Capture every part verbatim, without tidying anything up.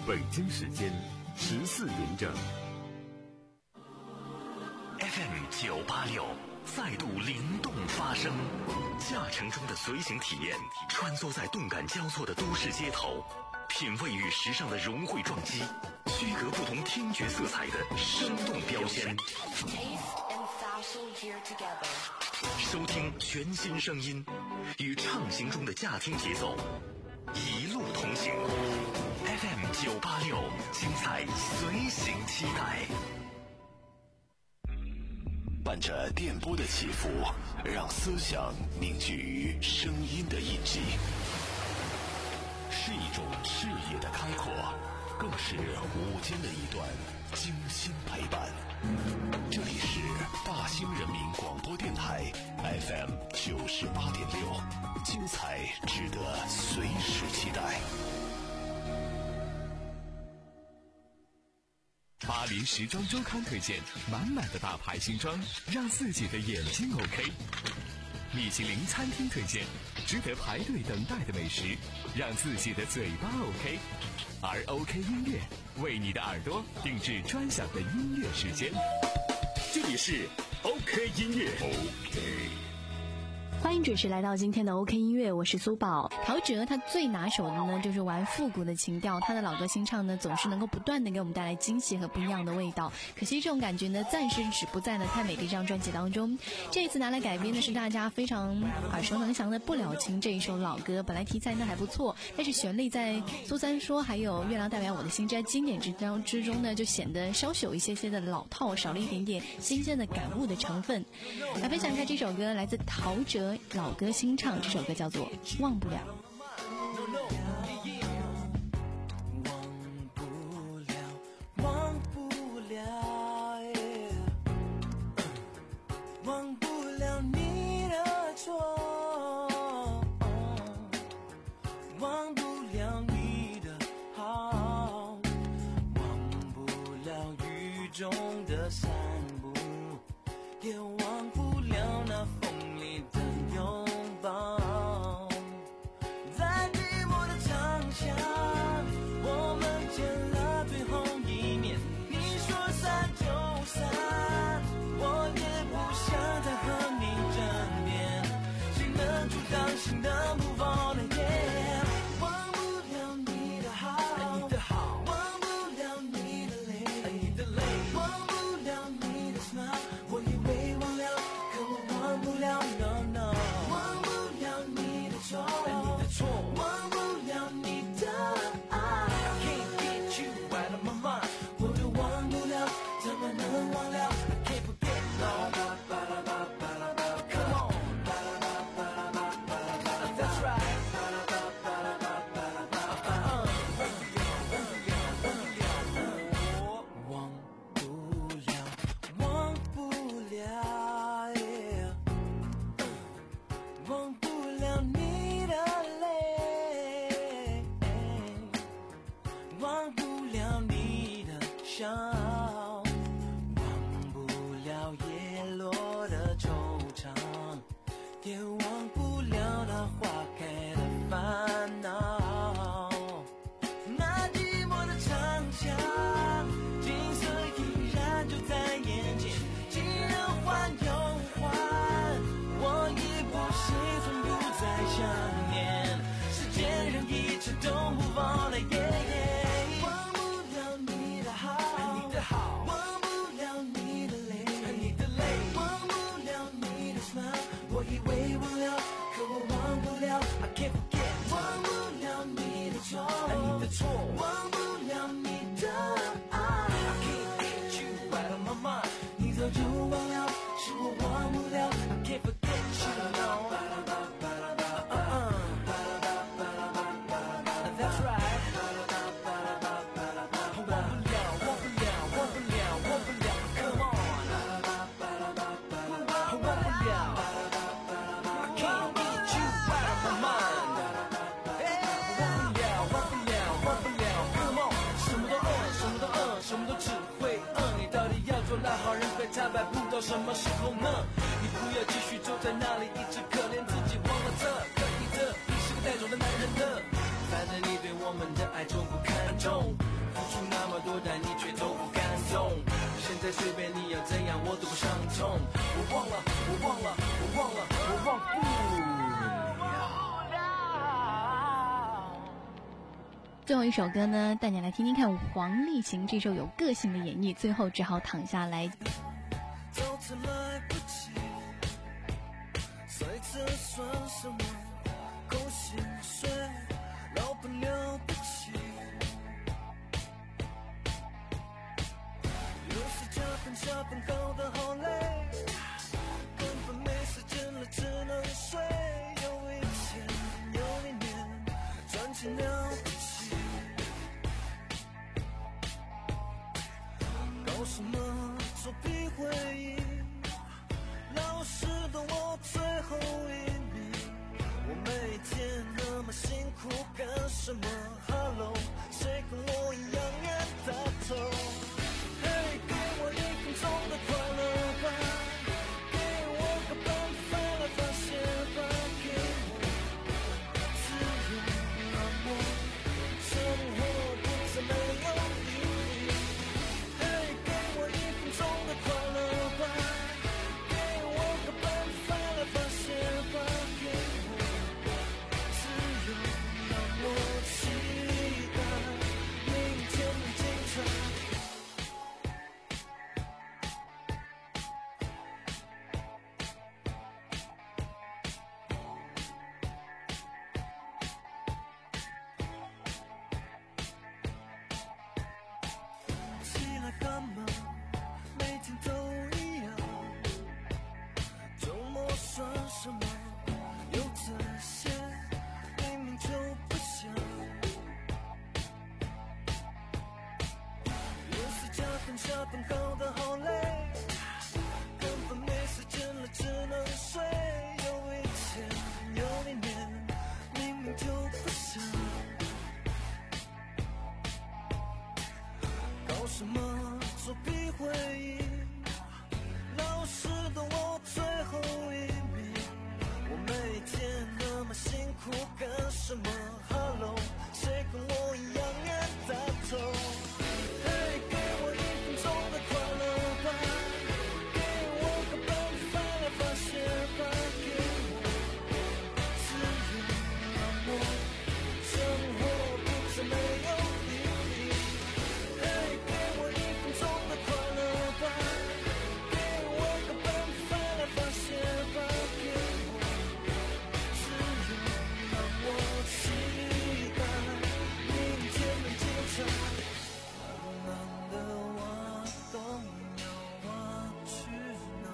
北京时间十四点整。 F M 九八六再度灵动发声，驾乘中的随行体验，穿梭在动感交错的都市街头，品味与时尚的融汇撞击，区隔不同听觉色彩的生动标签。收听全新声音，与畅行中的驾听节奏，一路同行。F M 九八六，精彩随行期待。 伴着电波的起伏，让思想凝聚于声音的印记，是一种视野的开阔，更是午间的一段精心陪伴。这里是大兴人民广播电台 F M 九十八点六，精彩值得随时期待。 巴黎时装周刊推荐满满的大牌新装，让自己的眼睛 OK。米其林餐厅推荐值得排队等待的美食，让自己的嘴巴 OK。而 OK 音乐为你的耳朵定制专享的音乐时间。这里是 OK 音乐 OK。 欢迎准时来到今天的 OK 音乐，我是苏宝。陶喆他最拿手的呢就是玩复古的情调，他的老歌新唱呢总是能够不断的给我们带来惊喜和不一样的味道。可惜这种感觉呢暂时止步在了太美这张专辑当中。这一次拿来改编的是大家非常耳熟能详的不了情这一首老歌，本来题材呢还不错，但是旋律在苏三说还有月亮代表我的心这经典之章之中呢就显得稍许有一些些的老套，少了一点点新鲜的感悟的成分。来分享一下这首歌，来自陶喆老歌新唱，这首歌叫做《忘不了》。 忘不了你的错，忘不了你的好，忘不了雨中的散步，也忘不了那风里的拥抱。在寂寞的长巷，我们见了最后一面，你说散就散，我也不想再和你争辩，谁能阻挡心的move on again。 忘不了你的好，你的好，忘不了你的泪，你的泪，忘不了你的 smile， 我以为忘了，可我忘不了 no no， 忘不了你的错，你的错，忘不了你的爱， I can't get you out of my mind， 我都忘不了，怎么能忘了， I can't forget no。也忘不了那花开的烦恼，那寂寞的长巷，景色依然就在眼前，既然换又换，我已不是从不再想念，时间让一切都move on了耶耶。忘不了你的好，你的好，忘不了你的泪，你的泪，忘不了你的 smile，我以为忘了，可我忘不了 I can't forget， 忘不了你的错，你的错，忘不了你的爱， I can't get you out of my mind， 你早就忘了，是我忘不了 I can't forget you no。 That's right， 忘不了忘不了忘不了忘不了 Come on， 忘不了忘不了忘不了忘不了最后一首歌呢，带你来听听看黄立行这首有个性的演绎，最后只好躺下来。 早晨来不及，睡着算什么？空心睡，老本了不起。有时加班下班搞得好累，根本没时间了，只能睡。有一千，有一年，赚钱了不起。搞什么作弊会议？老师的我最后一名。我每天那么辛苦干什么 ？Hello， 谁跟我一样冤大头？嘿，给我一分钟的快乐吧，给我个办法来发泄吧，给我自由让我生活不再没有意义。嘿，给我一分钟的快乐吧，给我个办法来发泄吧，给我自由让我期待明天的精彩。起来干嘛？每天都一样。周末算什么？有这些，明明就不想。有时加班下班搞得好累，根本没时间了，只能睡。有一天，有一年，明明就不想。搞什么作弊会议？老师的我最后一名。我每天那么辛苦干什么 ？Hello， 谁跟我一样冤大头？嘿，给我一分钟的快乐吧，给我个办法来发泄吧，给我自由让我生活不再没有意义。嘿，给我一分钟的快乐吧，给我个办法来发泄吧，给我自由让我期待明天的精彩。慢慢的挖洞要挖去哪？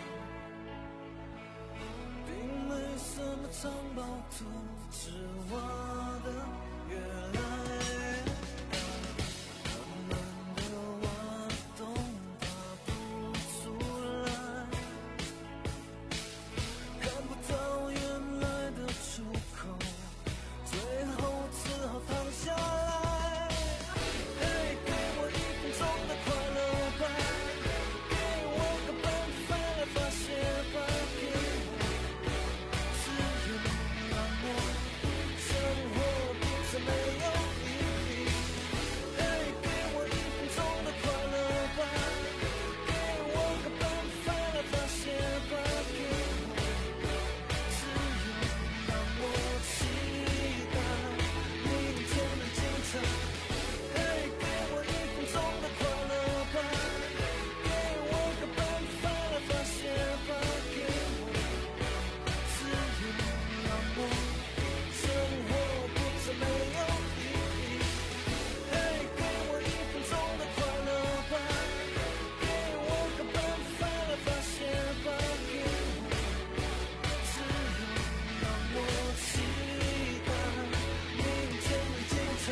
并没什么藏宝图，只挖的越来越大。慢慢的挖洞爬不出来，看不到原来的出口，最后只好躺下来。嘿，给我一分钟的快乐吧，给我个办法来发泄吧，给我自由让我生活不再没有意义。嘿，给我一分钟的快乐吧，给我个办法来发泄吧，给我自由让我期待明天的精彩。嘿，给我一分钟的快乐吧，给我个办法来发泄吧，给我自由让我生活不再没有意义。嘿，给我一分钟的快乐吧，给我个办法来发泄吧，给我自由让我期待明天的精彩。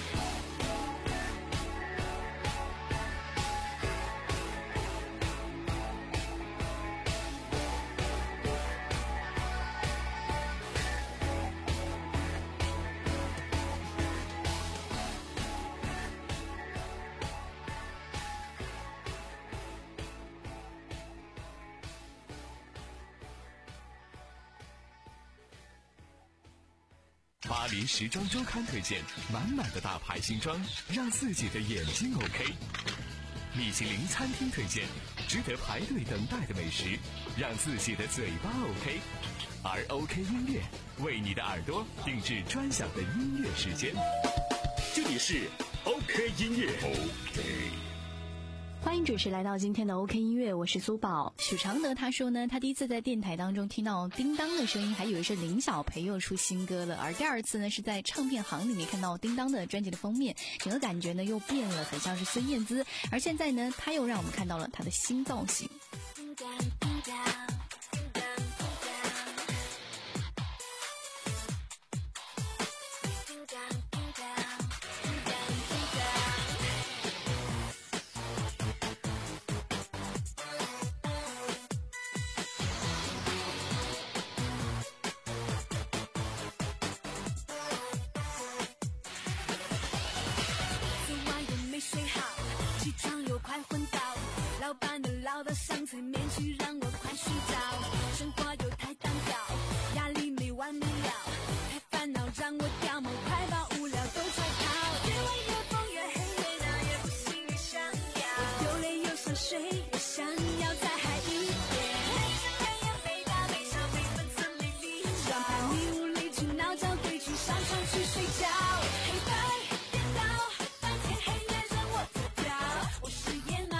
巴黎时装周刊推荐满满的大牌新装，让自己的眼睛 OK。米其林餐厅推荐值得排队等待的美食，让自己的嘴巴 OK。而 OK 音乐为你的耳朵定制专享的音乐时间。就里是 OK 音乐。OK。 欢迎准时来到今天的 OK 音乐，我是苏宝。许常德他说呢，他第一次在电台当中听到叮当的声音，还以为是林小培又出新歌了，而第二次呢是在唱片行里面看到叮当的专辑的封面，整个感觉呢又变了，很像是孙燕姿。而现在呢，他又让我们看到了他的新造型。 老板的唠叨像催眠曲，让我快睡着。生活又太单调，压力没完没了，太烦恼让我掉毛，快把无聊都甩跑。越晚越疯越黑越闹，越不行越想要，我有泪又想睡，越想要再嗨一点。没时间也没大没小没分寸没理想，让叛逆无理取闹，找回去上床去睡觉。黑白颠倒，白天黑夜任我走掉，我是夜猫。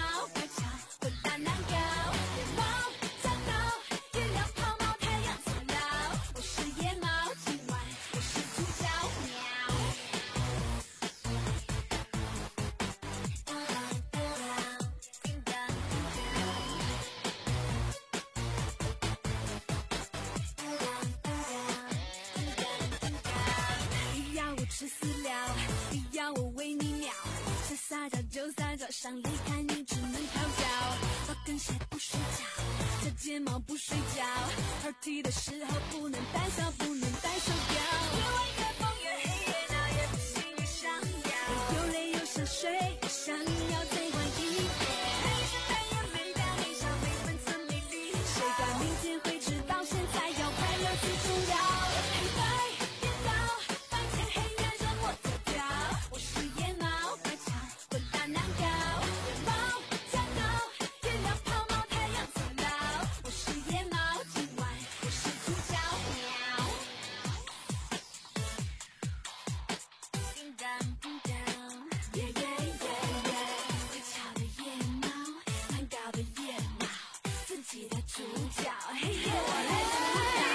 吃饲料，你要我喂你鸟，想撒娇就撒娇，想离开你只能跳脚。高跟鞋不睡觉，小睫毛不睡觉 ，party 的时候不能胆小，不能戴手表。越晚越疯越黑越闹，越不行越想要，有泪又想睡，又想要再晚一点。没时间也没大没小，没分寸没理想，谁管明天会知道，现在要快乐最重要。黑白颠倒，白天黑夜。我是夜猫白茶，混蛋难搞，夜猫加高，月亮抛锚，太阳走老。我是夜猫，今晚我是主角喵。叮当叮当，耶耶耶耶，会跳的夜猫，难搞的夜猫，自己的主角，嘿嘿，我来主角。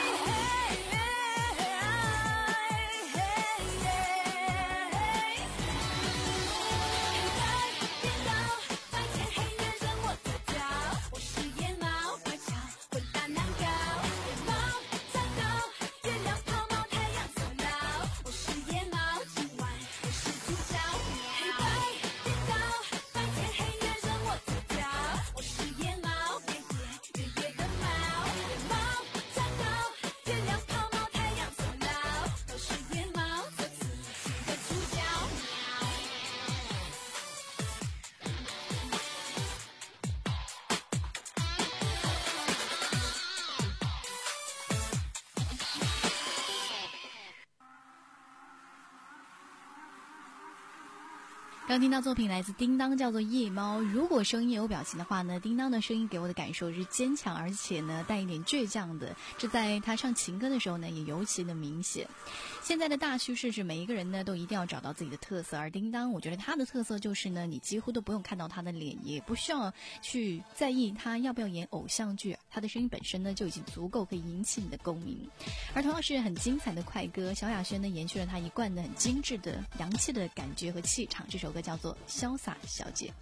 刚听到作品来自叮当，叫做夜猫。如果声音有表情的话呢，叮当的声音给我的感受是坚强，而且呢带一点倔强的，这在他唱情歌的时候呢也尤其的明显。现在的大趋势是每一个人呢都一定要找到自己的特色，而叮当我觉得他的特色就是呢，你几乎都不用看到他的脸，也不需要去在意他要不要演偶像剧，他的声音本身呢就已经足够可以引起你的共鸣。而同样是很精彩的快歌，萧亚轩呢延续了他一贯的很精致的洋气的感觉和气场，这首歌叫做潇洒小姐。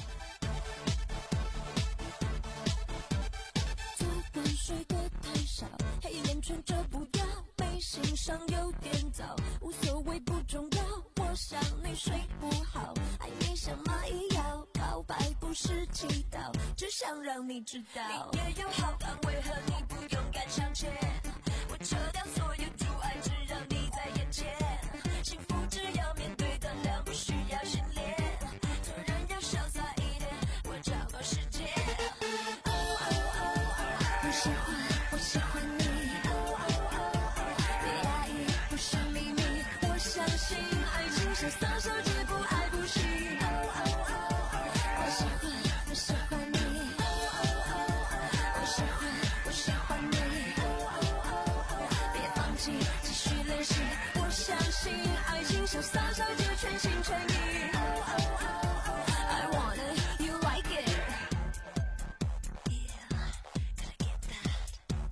昨晚睡得太少，黑眼圈遮不掉，眉心上有点早，无所谓不重要，我想你睡不好，爱你像蚂蚁咬，告白不是祈祷，只想让你知道你也有好感，为何你不勇敢向前？我撤掉所有阻碍，只让你在眼前，幸福只要面对胆量，不需要训练，做人要潇洒一点，我找到时间。哦哦哦哦，我喜欢我喜欢你，哦哦哦，别压抑不是秘密，我相信爱情像撒手只不爱不行，哦哦哦，我喜欢我喜欢你，哦哦哦，我喜欢我喜欢你，哦哦哦，别放弃继续练习，我相信爱情像潇洒少就全心全意。Oh oh oh oh, I want it, you like it. Yeah, gotta get that.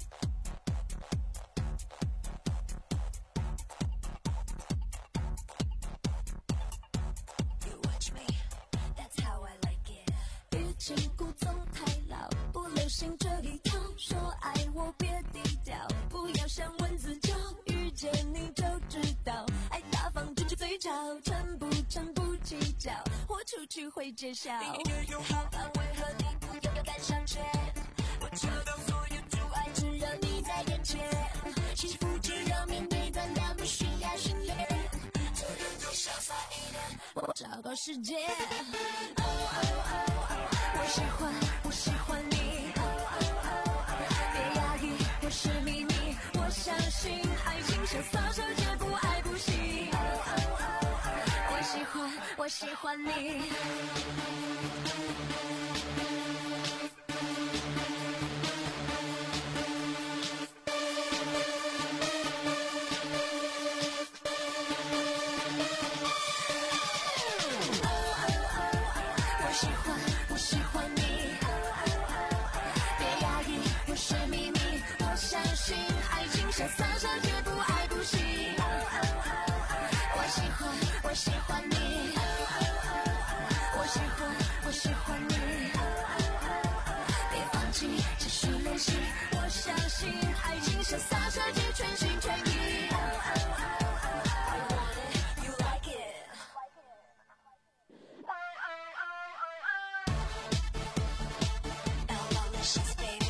You watch me, that's how I like it. 欲擒故纵太老，不流行这一套。说爱我别低调，不要像蚊子叫，遇见你就知道。爱大方举起嘴角，成不成不计较，豁出去会揭晓。离你越友好，但为何你不要敢上前？我知道所有阻碍，只要你在眼前。幸福只要面对，但那不需要训练。做人就潇洒一点，我找到世界。Oh oh oh oh, 我喜欢，我喜欢你。是秘密，我相信爱情潇洒手绝不爱不惜。Oh, oh, oh, oh, 我喜欢，我喜欢你。潇洒手绝不爱不惜。Oh, oh, oh, oh, 我喜欢，我喜欢你。Oh, oh, oh, oh, 我喜欢，我喜欢你。Oh, oh, oh, oh, 别放弃，继续练习。我相信爱情潇洒手绝全心全意。Oh, oh, oh, oh, I want it, you like it. Oh, oh, oh, oh, oh. Almalicious, baby.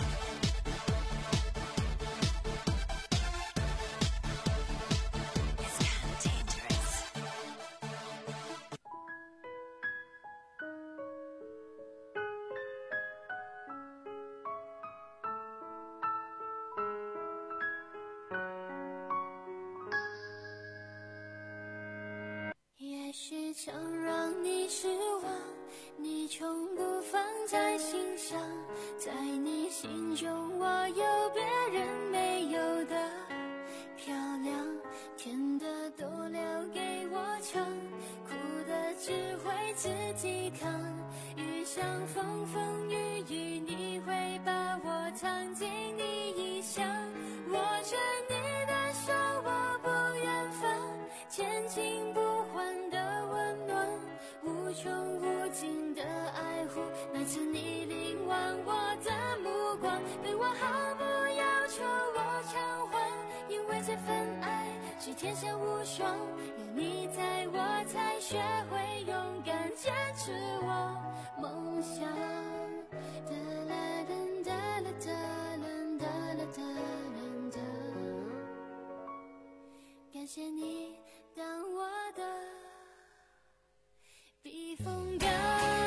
也许曾让你失望，你从不放在心上，在你心中我有别人没有的漂亮，甜的都留给我尝，苦的只会自己扛，遇上风风雨雨你会把我藏进你衣箱，握着你的手我不愿放，千金不换的温暖，无穷无尽的爱护，那次你凝望我的目光，对我毫不要求我偿还，因为这份爱是天下无双，有你在我才学会勇敢坚持我梦想。哒啦噔哒啦哒啦哒啦哒啦哒，感谢你当我的避风港。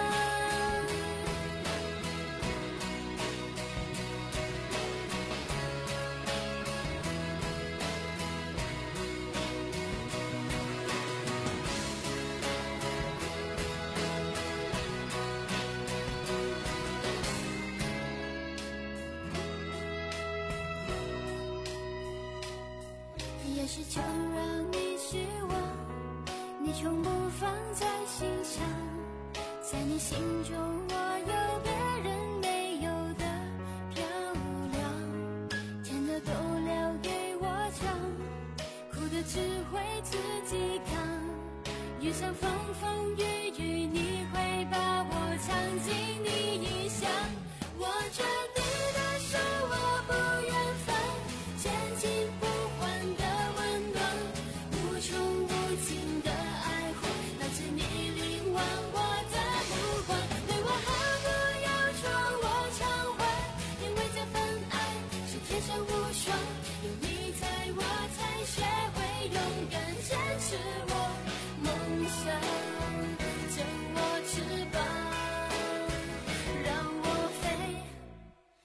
也许曾让你失望，你从不放在心上，在你心中我有别人没有的漂亮，甜的都留给我尝，苦的只会自己扛，遇上风风雨雨你会把我藏进你衣箱，握着你的手我不愿放，千金不换的温暖，无穷无尽的爱护，那次你凝望我的目光，对我毫不要求我偿还，因为这份爱是天下无双，有你在我才学会勇敢坚持我梦想，赠我翅膀让我飞，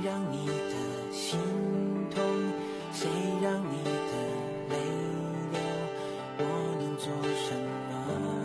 让你的心痛？谁让你的泪流？我能做什么？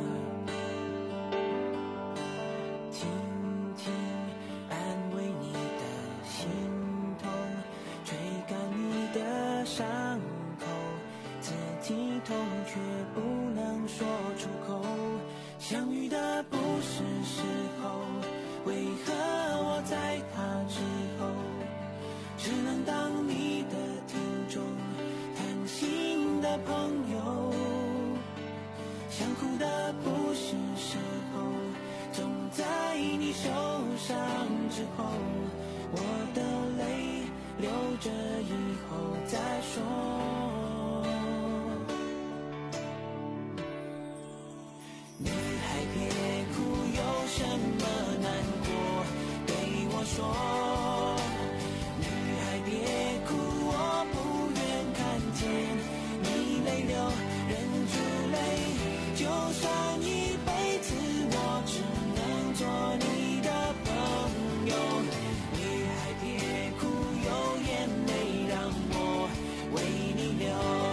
听听安慰你的心痛，吹干你的伤口，自己痛却不能说出口。相遇的不是时候，为何我在他之后只能当你的听众，谈心的朋友？想哭的不是时候，总在你受伤之后，我的泪流着以后再说。女孩别哭，有什么难过对我说。女孩别哭，我不愿看见你泪流，忍住泪，就算一辈子我只能做你的朋友。女孩别哭，有眼泪让我为你流。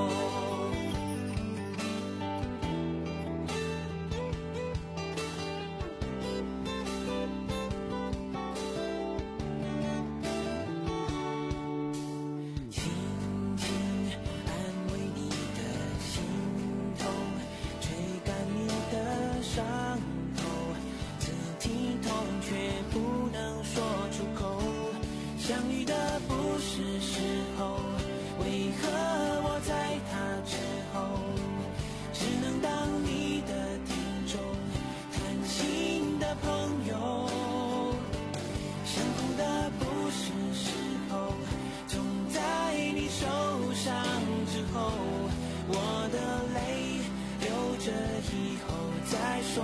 伤口，自己痛却不能说出口。相遇的不是时候，为何我在他之后只能当你的听众，谈心的朋友？想哭的不是时候，总在你受伤之后，我的泪流着以后再说。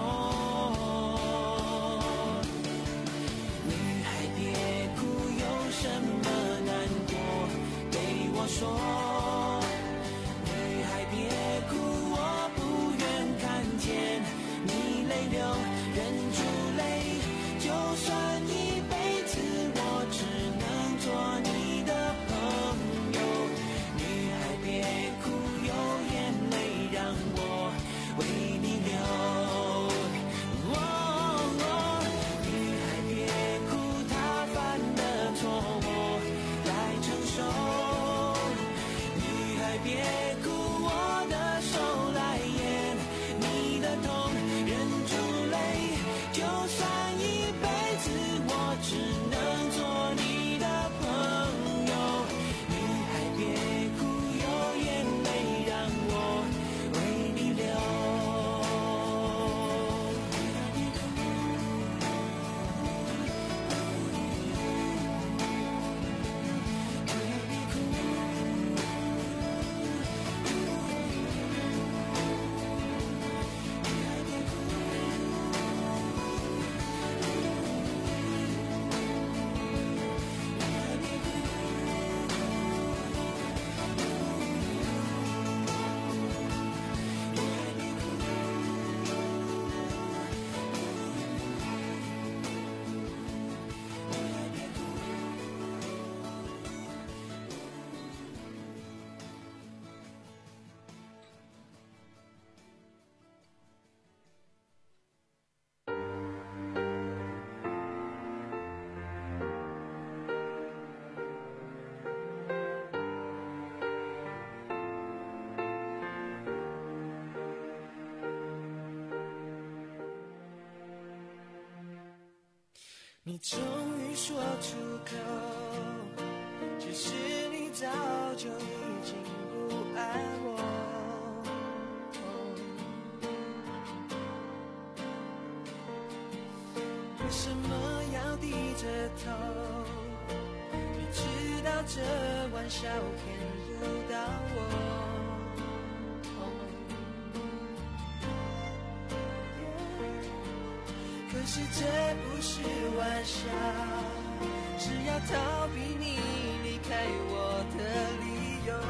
女孩别哭，有什么难过对我说。女孩别哭，我不愿看见你泪流，忍住泪，就算一辈子我只能做你的朋友。女孩别哭，有眼泪让我为你流。别哭，我的手来掩你的痛，忍住泪，就算一辈子我只能做你的朋友。女孩别哭，有眼泪让我为你流。你终于说出口，其实你早就已经不爱我。为什么要低着头？你知道这玩笑骗不到我。可是这不是玩笑，是要逃避你离开我的理由。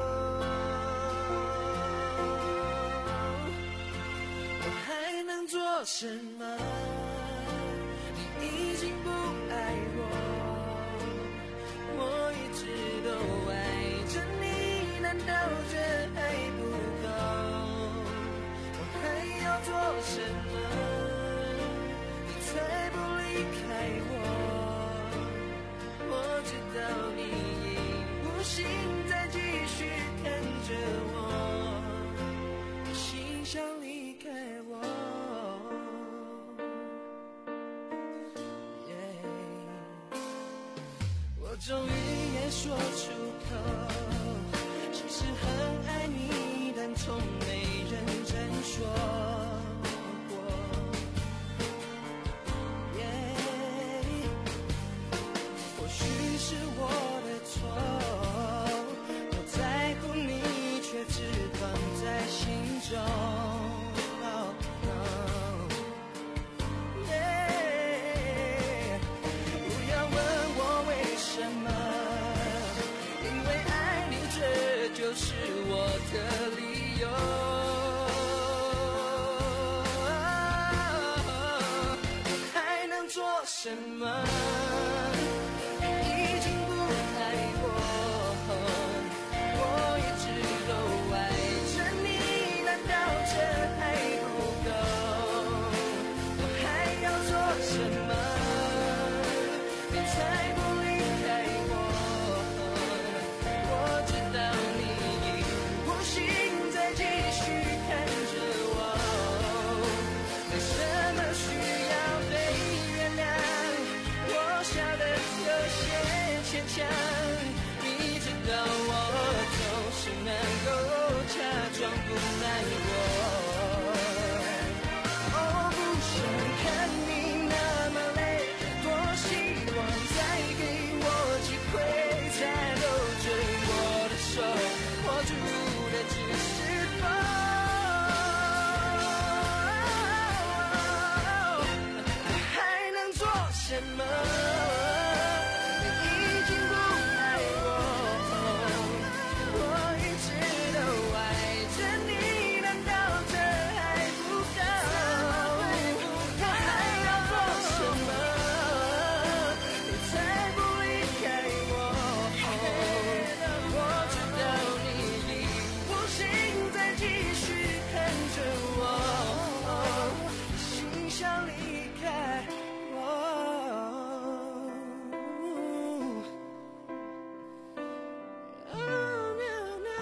我还能做什么？你已经不爱我。 终于也说出口，其实很爱你，但从没认真说过。Yeah, 或许是我的错，我在乎你，却只放在心中。就是我的理由，我还能做什么？你已经不爱我，我一直都爱着你，难道这还不够？我还要做什么？你才不离开我？我知道你再继续看着我，为什么需要被原谅？我笑得有些牵强，你知道我总是能够假装不爱我。哦，不想看你那么累，多希望再给我机会，再搂着我的手，握住的只是风，还能做什么？你已经不爱我，我一直都爱着你，难道这还不够？我还要做什么？你才不离开我？我知道你已不行，再继续看着我，心想离开我。Oh, no, no.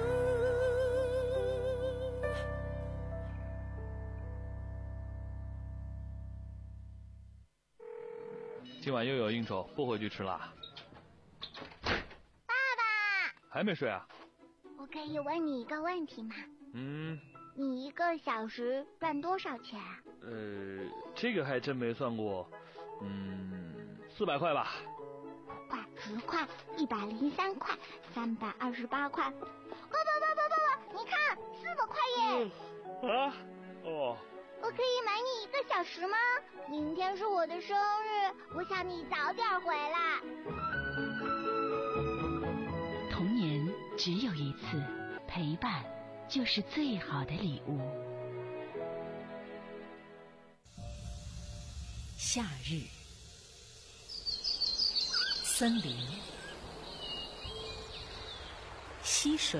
今晚又有应酬，不回去吃啦。 爸爸， 还没睡啊？ 我可以问你一个问题吗？ 嗯， 你一个小时赚多少钱啊？ 呃，这个还真没算过。嗯，四百块吧。 五块、十块、一百零三块、三百二十八块。爸爸爸爸爸爸，你看，四百块耶！ 啊？哦。 我可以买你一个小时吗？明天是我的生日，我想你早点回来。 童年只有一次，陪伴就是最好的礼物。夏日，森林，溪水，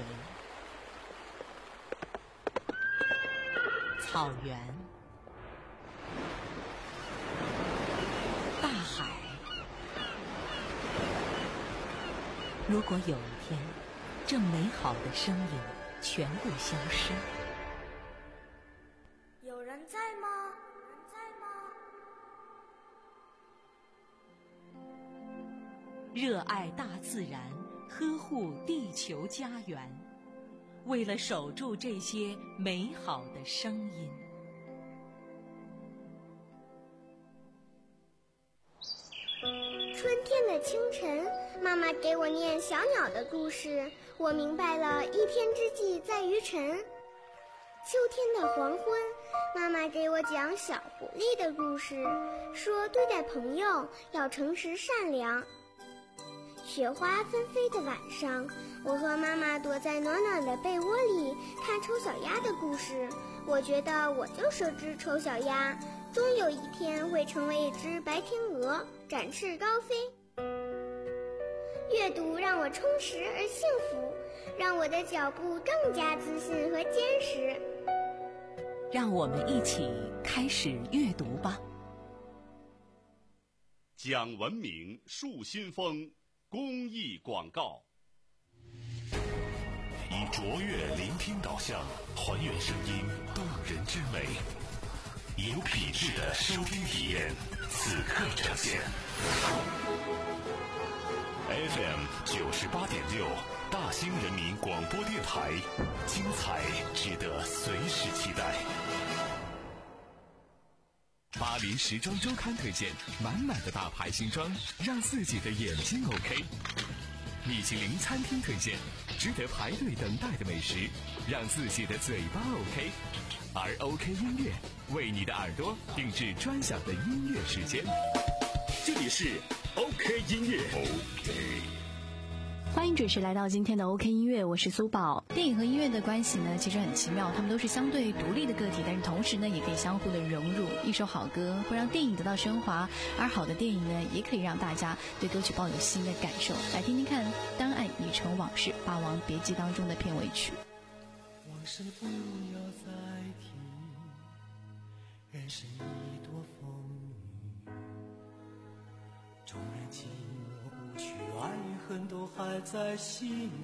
草原，大海。如果有一天，这美好的声音全部消失， 有人在吗？有人在吗？ 热爱大自然，呵护地球家园，为了守住这些美好的声音。 春天的清晨，妈妈给我念小鸟的故事，我明白了一天之计在于晨。秋天的黄昏，妈妈给我讲小狐狸的故事，说对待朋友要诚实善良。雪花纷飞的晚上，我和妈妈躲在暖暖的被窝里看丑小鸭的故事，我觉得我就是只丑小鸭，终有一天会成为一只白天鹅，展翅高飞。阅读让我充实而幸福，让我的脚步更加自信和坚实。 让我们一起开始阅读吧。 讲文明树新风公益广告。 以卓越聆听导向，还原声音动人之美，有品质的收听体验，此刻呈现。 F M 九十八点六，大兴人民广播电台，精彩值得随时期待。 巴黎时装周刊推荐，满满的大牌新装，让自己的眼睛 OK。米其林餐厅推荐，值得排队等待的美食，让自己的嘴巴 OK。而 OK 音乐为你的耳朵定制专享的音乐时间。 这里是 OK 音乐。OK。 欢迎准时来到今天的 OK 音乐，我是苏宝。电影和音乐的关系呢，其实很奇妙，它们都是相对独立的个体，但是同时呢，也可以相互的融入。一首好歌会让电影得到升华，而好的电影呢，也可以让大家对歌曲抱有新的感受。来听听看《当爱已成往事》，《霸王别姬》当中的片尾曲。 往事不要再提，人生一朵风雨，纵然寂寞不去，爱与恨都还在心里，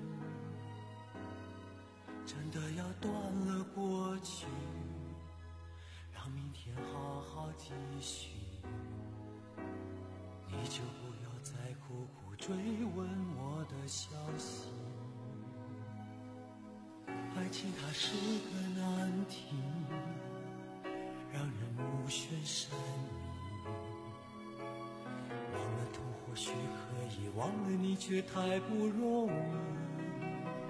真的要断了过去，让明天好好继续，你就不要再苦苦追问我的消息。爱情它是个难题，让人目眩神迷，忘了痛或许可以，忘了你却太不容易。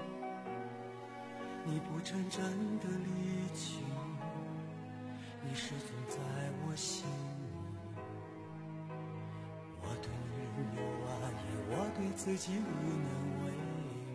你不曾真的离去，你始终在我心里。我对你有爱意，我对自己无能为力。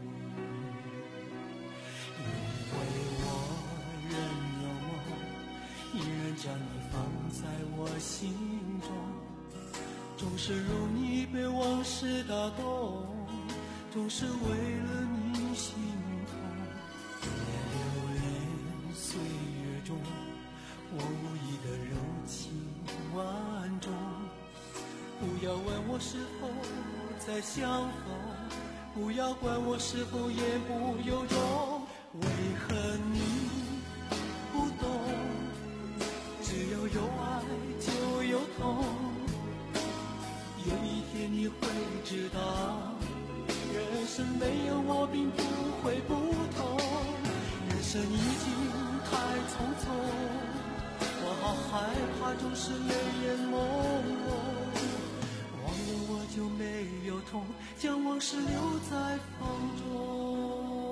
将你放在我心中，总是容易被往事打动，总是为了你心痛。也留恋岁月中我无意的柔情万种。不要问我是否再相逢，不要管我是否言不由衷，为何你不懂？只要有爱就有痛，有一天你会知道，人生没有我并不会不同。人生已经太匆匆，我好害怕总是泪眼朦胧，忘了我就没有痛，将往事留在风中。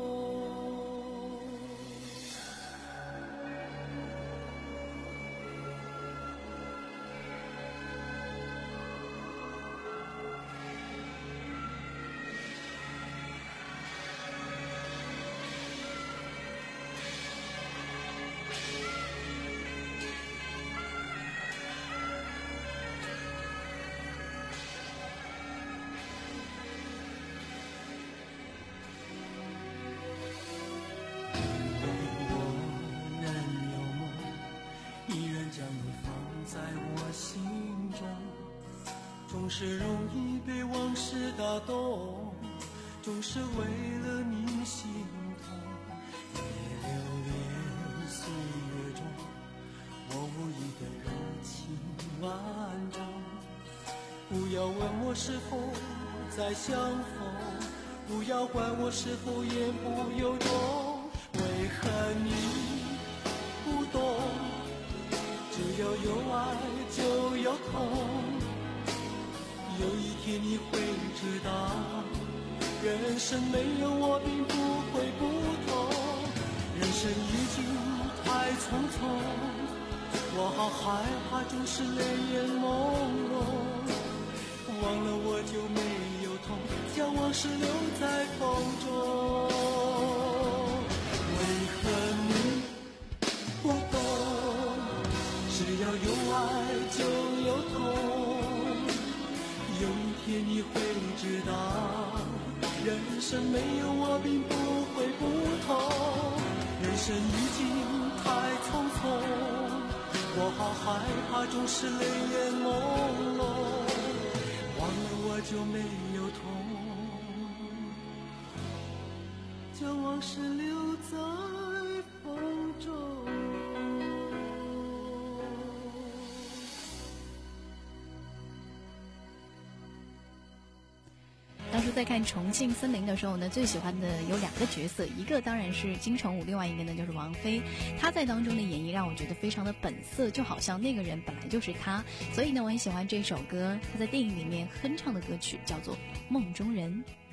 总是容易被往事打动，总是为了你心痛。也留恋岁月中我无意的柔情万种。不要问我是否再相逢，不要管我是否言不由衷，为何你不懂？只要有爱就有痛，有一天你会知道，人生没有我并不会不同。人生已经太匆匆，我好害怕总是泪眼朦胧，忘了我就没有痛，将往事留在风中。为何你不懂？只要有爱就有痛，有一天你会知道，人生没有我并不会不同。人生已经太匆匆，我好害怕总是泪眼朦胧，忘了我就没有痛，将往事留在风中。 在看《重庆森林》的时候呢，最喜欢的有两个角色，一个当然是金城武，另外一个呢就是王菲。她在当中的演绎让我觉得非常的本色，就好像那个人本来就是她。所以呢，我很喜欢这首歌，她在电影里面哼唱的歌曲叫做《梦中人》。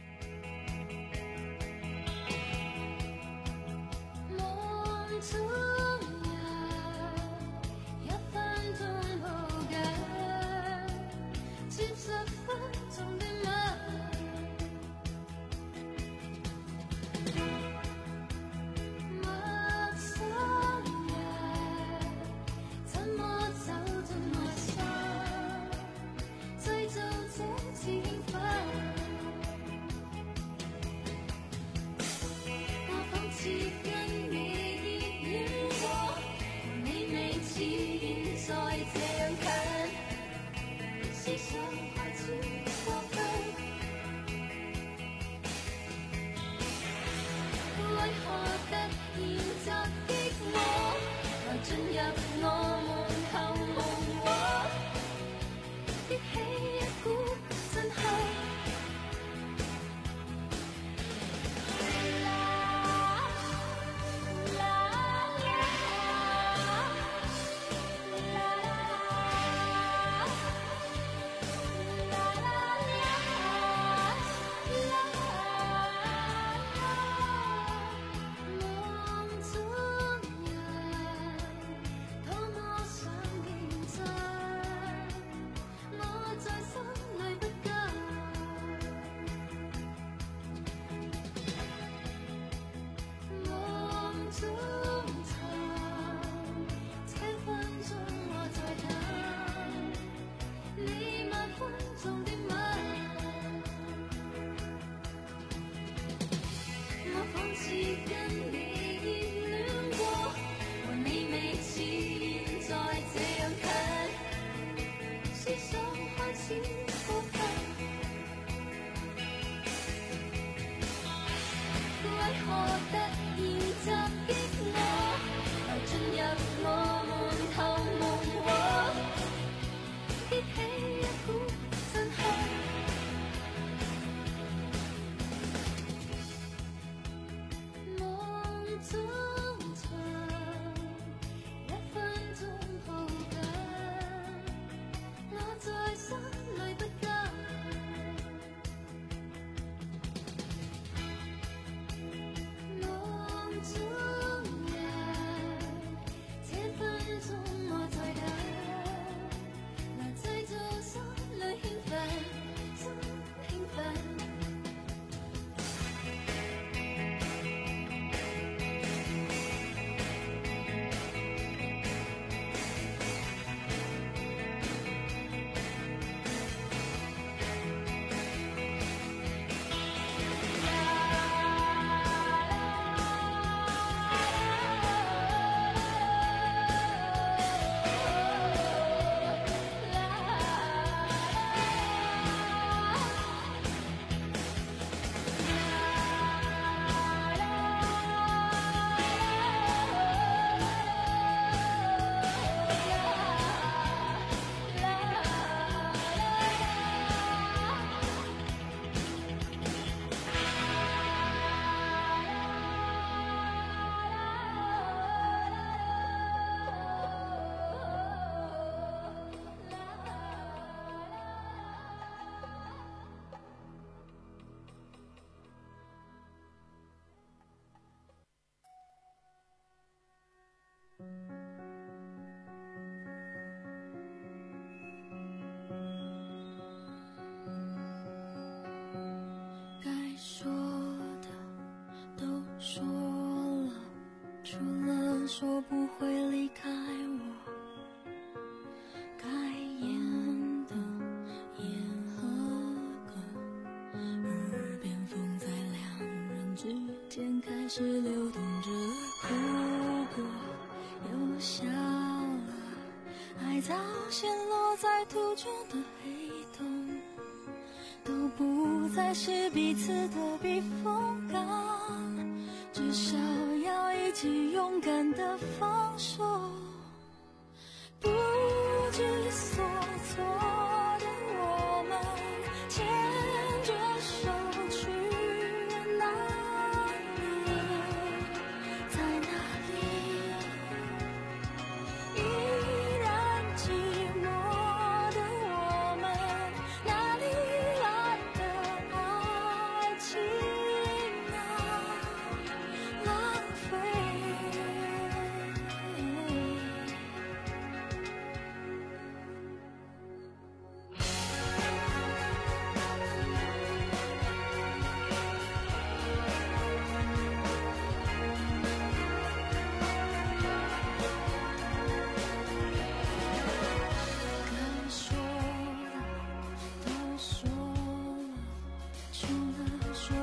说不会离开我，该演的演和歌，耳边风在两人之间开始流动着，哭过又笑了，爱早陷落在突厥的黑洞，都不再是彼此的避风港，至少要一起勇敢地放手，不知所措的我们牵着手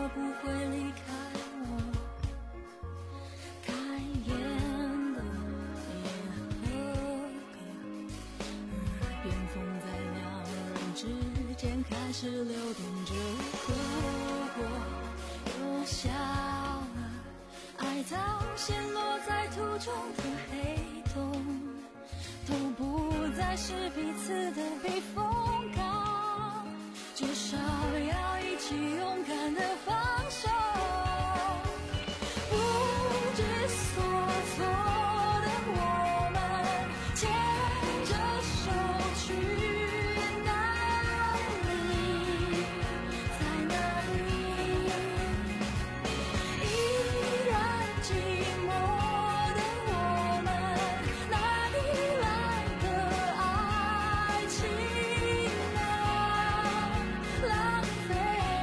不会离开我，开眼的夜歌，边风在两人之间开始流动着。如果又笑了，爱早陷落在途中的黑洞，都不再是彼此的避风港，至少要一起勇敢的放手。不知所措的我们牵着手去哪里，在哪里，依然寂寞的我们，哪里来的爱情啊，浪费。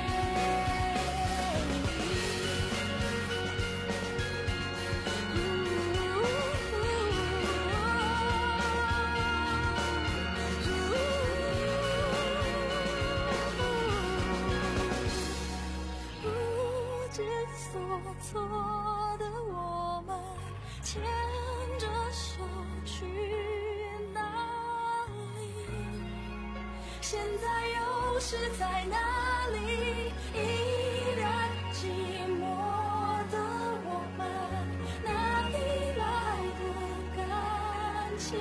不知所措的我们牵着手去哪里，现在又是在哪里，依然寂寞的我们，哪里来的感情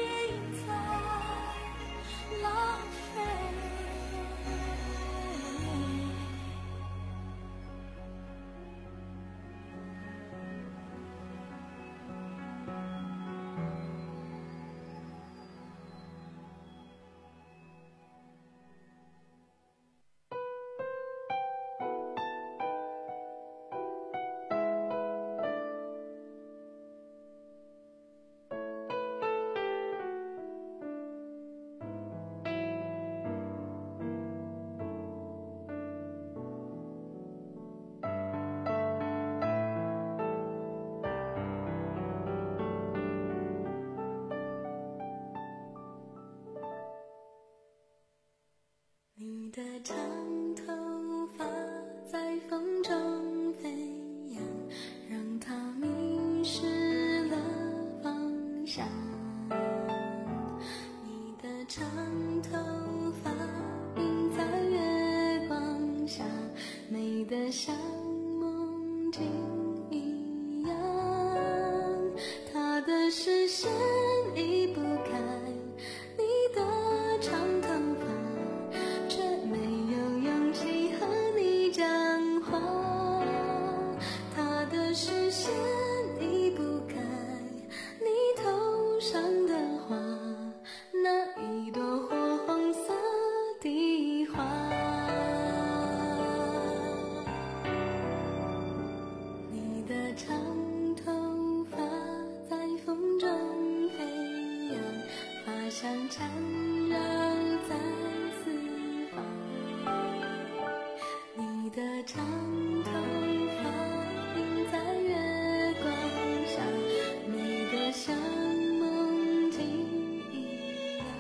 在浪费。你的长头发在风中飞扬，让它迷失了方向。你的长头发映在月光下，美得像梦境一样。它的视线移不开你的长头发，视线移不开你头上的花，那一朵火红色的花。你的长头发在风中飞扬，发香缠绕在四方。你的长头发在月光下，美得像梦境一样。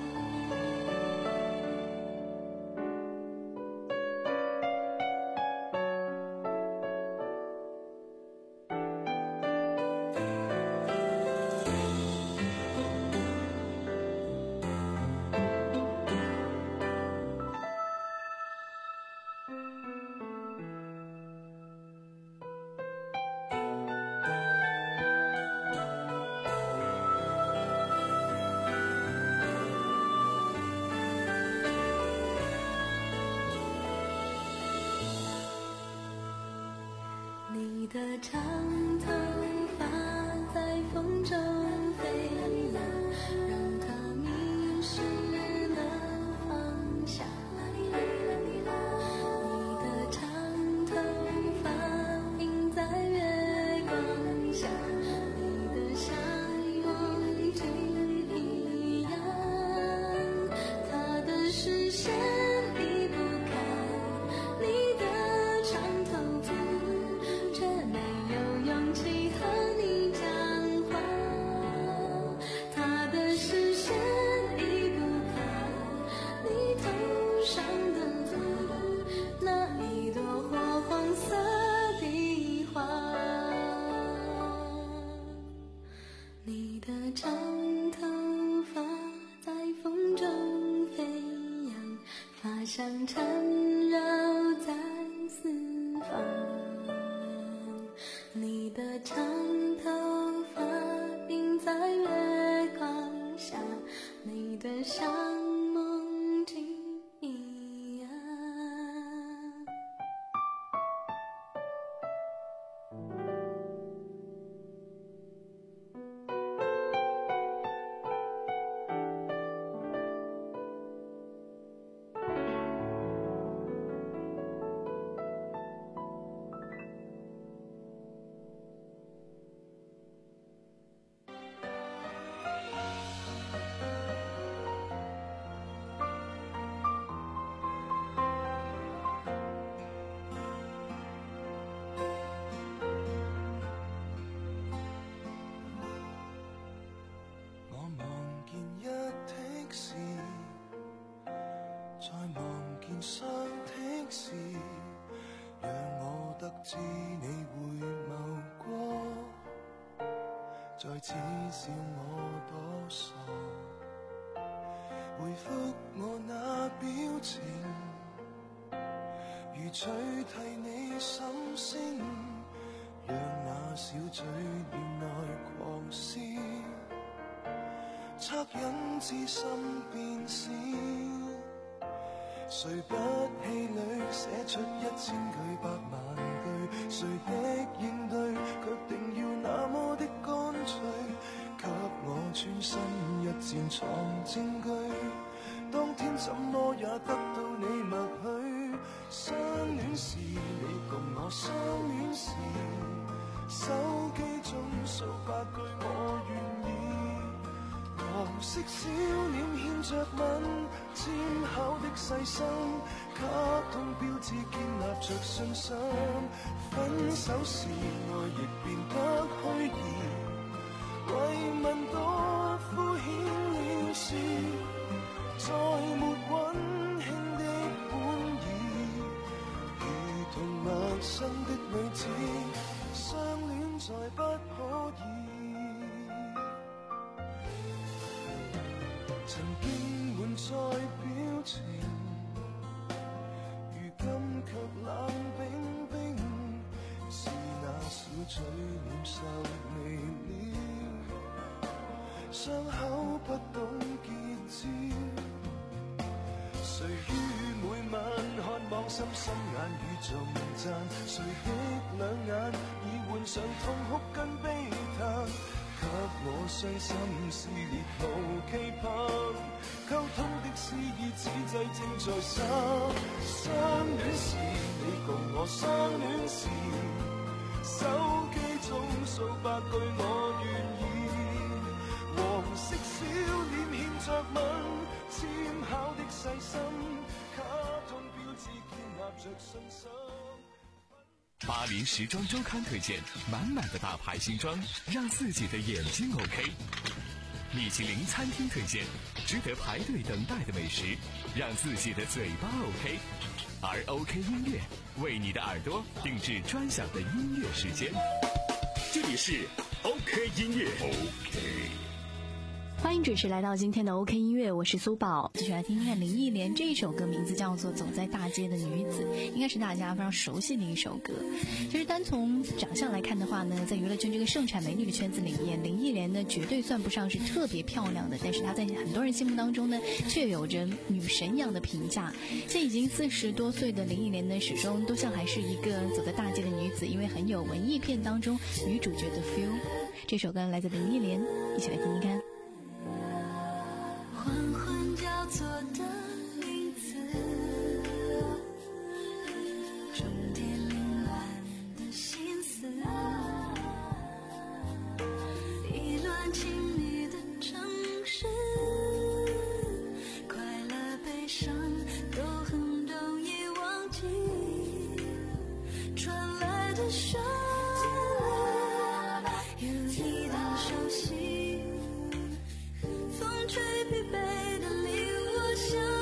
你的长头发在风中飞扬，让它迷失了方向。你的长头发映在月光下，美得像梦境一样。它的视线离不开你的长头发，却没有勇气和你讲话。他的视线移不耻笑我多傻，回覆我那表情，如取替你心聲，讓那小嘴臉內狂笑，惻隱之心變小。誰不氣餒寫出一千句百萬句，誰的應對卻定要那麼的乾脆，給我穿身一箭藏證據，當天怎麼也得到你默許。相戀時你共我相戀時，手機中數百句我願意，黃色小臉牽着吻，簽口的細心，卡通標誌建立着信心。分手時愛亦變得虛擬，慰問多敷衍了事，再沒溫馨的本意，如同陌生的女子，相戀再不可以。曾經滿載表情，如今卻冷冰冰，是那小嘴臉受微了，傷口不懂結痂。誰於每晚看望心心眼與重讚，誰的兩眼已換上痛哭跟悲嘆，給我傷心撕裂無期盼，溝通的詩意此際正在生。相戀時你共我相戀時，手機中數百句我願意，黃色小臉牽着吻，簽考的細心，卡通標誌建立着信心。 巴黎時裝週刊推薦滿滿的大牌新裝，讓自己的眼睛 OK。米其林餐廳推薦值得排隊等待的美食，讓自己的嘴巴 OK。而 OK 音樂為你的耳朵定制專享的音樂時間。這裡是 OK 音樂 OK。 歡迎準時來到今天的 OK 音樂，我是蘇寶。繼續來聽聽林憶蓮這一首歌，名字叫做《走在大街的女子》，應該是大家非常熟悉的一首歌。其實單從長相來看的話呢，在娛樂圈這個盛產美女的圈子裡面，林憶蓮呢絕對算不上是特別漂亮的，但是她在很多人心目當中呢，卻有着女神一樣的評價。現在已經四十多歲的林憶蓮呢，始終都像還是一個走在大街的女子，因為很有文藝片當中女主角的 feel。這首歌來自林憶蓮，一起來聽聽看。 緩緩交錯的名字，重疊凌亂的心思，意亂情迷的城市，快樂悲傷都很容易忘記，傳來的旋律有一點熟悉，風吹疲憊的靈，我想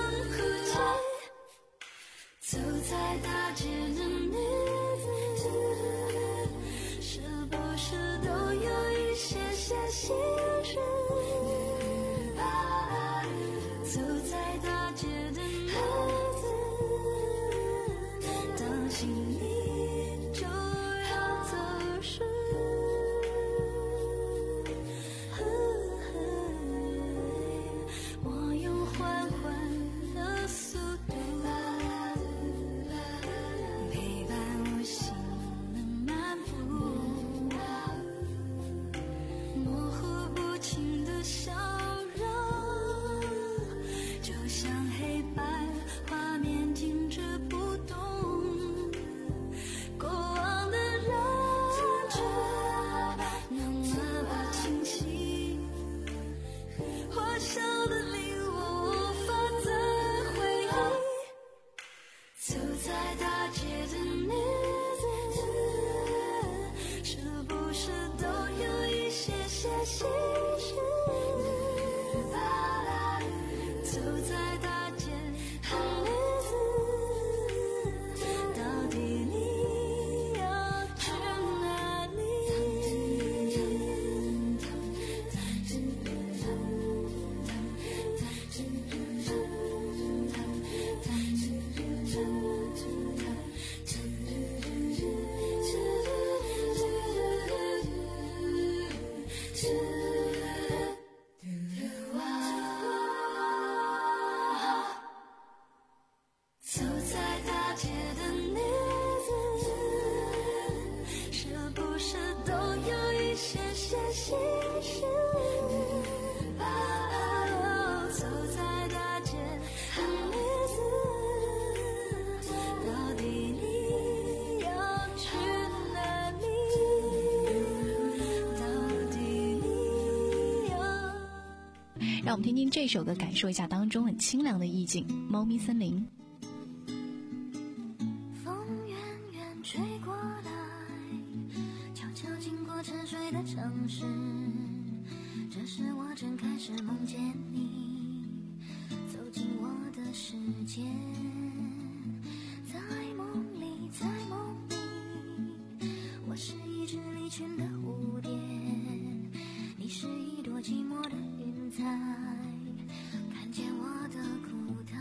让我们听听这首歌，感受一下当中很清凉的意境。猫咪森林。 风远远吹过来，悄悄经过沉睡的城市，这时我正开始梦见你走进我的世界，在梦里在梦里，我是一只离群的蝴蝶，你是一朵寂寞的云彩，看见我的孤单，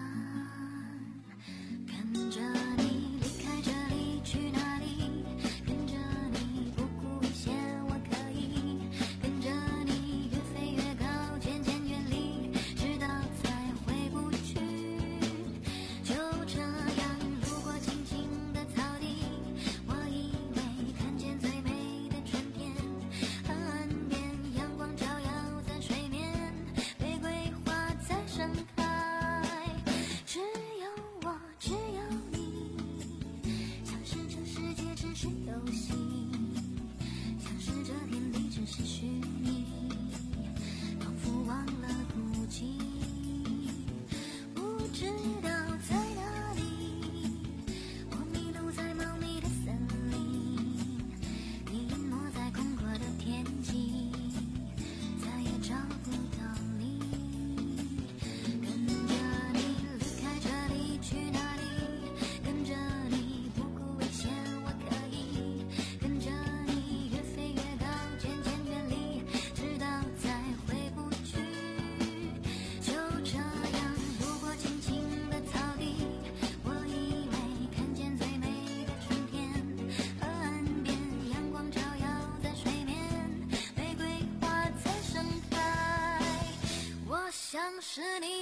跟着你离开这里去哪里，跟着你不顾危险我可以，跟着你越飞越高渐渐远离，直到再回不去，就这样路过青青的草地，我以为看见最美的春天，岸边阳光照耀在水面，玫瑰花在盛开，只有我只有你，像是这世界只是游戏，像是这天地只是虚拟，仿佛忘了孤寂，不知道在哪里，我迷路在茂密的森林，你隐没在空阔的天际，再也找不到你，跟着你离开这里去哪里，跟着你不顾危险我可以，跟着你越飞越高渐渐远离，直到再回不去，就这样路过青青的草地，我以为看见最美的春天，河岸边阳光照耀在水面，玫瑰花在盛开，我像是你，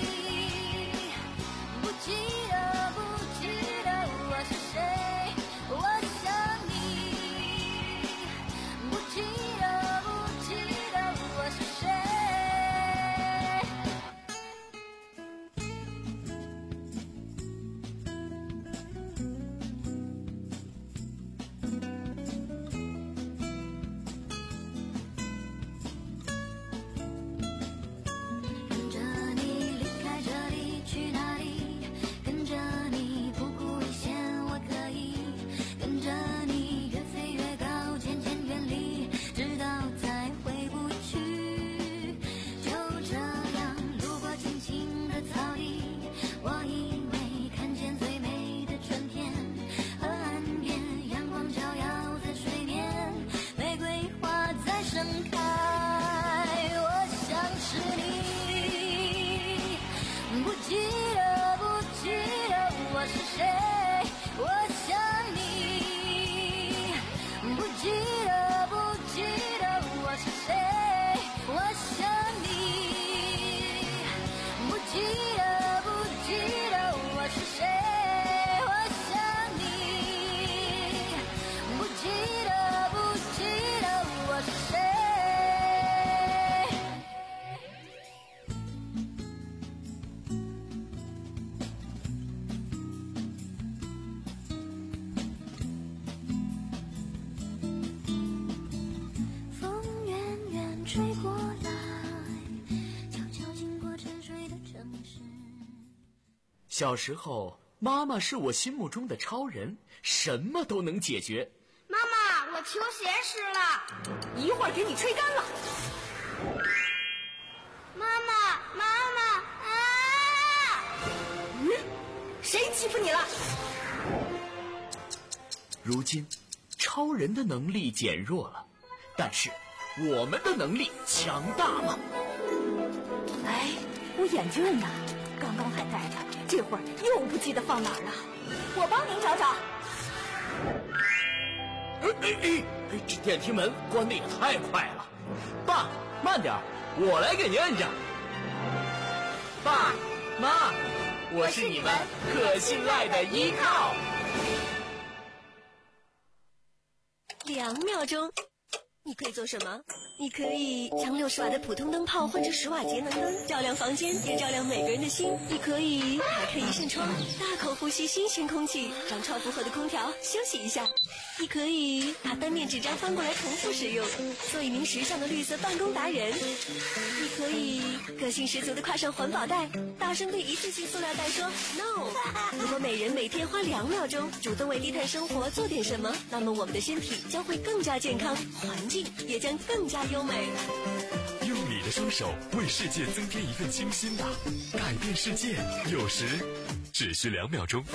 不记得不记得我是谁，我想你，不记得不记得我是谁。跟着你离开这里去哪里，跟着你不顾危险我可以，跟着你越飞越高渐渐远离，直到再回不去，就这样路过青青的草地，我以为看见最美的春天，河岸边阳光照耀在水面，玫瑰花在盛开，我像是你，不记得不记得我是谁，我想你，不记得不记得我是谁，我想你，不记得不记得我是谁，我想你，不记得不记得我是谁。风远远吹过来，悄悄经过沉睡的城市。 小时候，妈妈是我心目中的超人，什么都能解决。 妈妈，我球鞋湿了。 一会儿给你吹干了。 妈妈，妈妈啊！ 嗯，谁欺负你了？ 如今，超人的能力减弱了，但是我们的能力强大了。 哎，我眼镜呢？刚刚还戴着，这会儿又不记得放哪儿了。我帮您找找。 哎哎哎！这电梯门关的也太快了。爸，慢点，我来给您摁着。爸妈，我是你们可信赖的依靠。 两秒钟， 你可以做什么？你可以将六十瓦的普通灯泡换成十瓦节能灯，照亮房间，也照亮每个人的心。你可以打开一扇窗，大口呼吸新鲜空气，让超负荷的空调休息一下。你可以把单面纸张翻过来重复使用，做一名时尚的绿色办公达人。你可以个性十足的挎上环保袋，大声对一次性塑料袋说 no。 如果每人每天花两秒钟主动为低碳生活做点什么，那么我们的身体将会更加健康，环境也将更加优美。 用你的双手为世界增添一份清新吧，改变世界有时只需两秒钟。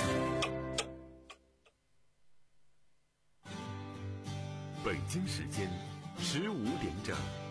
北京时间十五点整。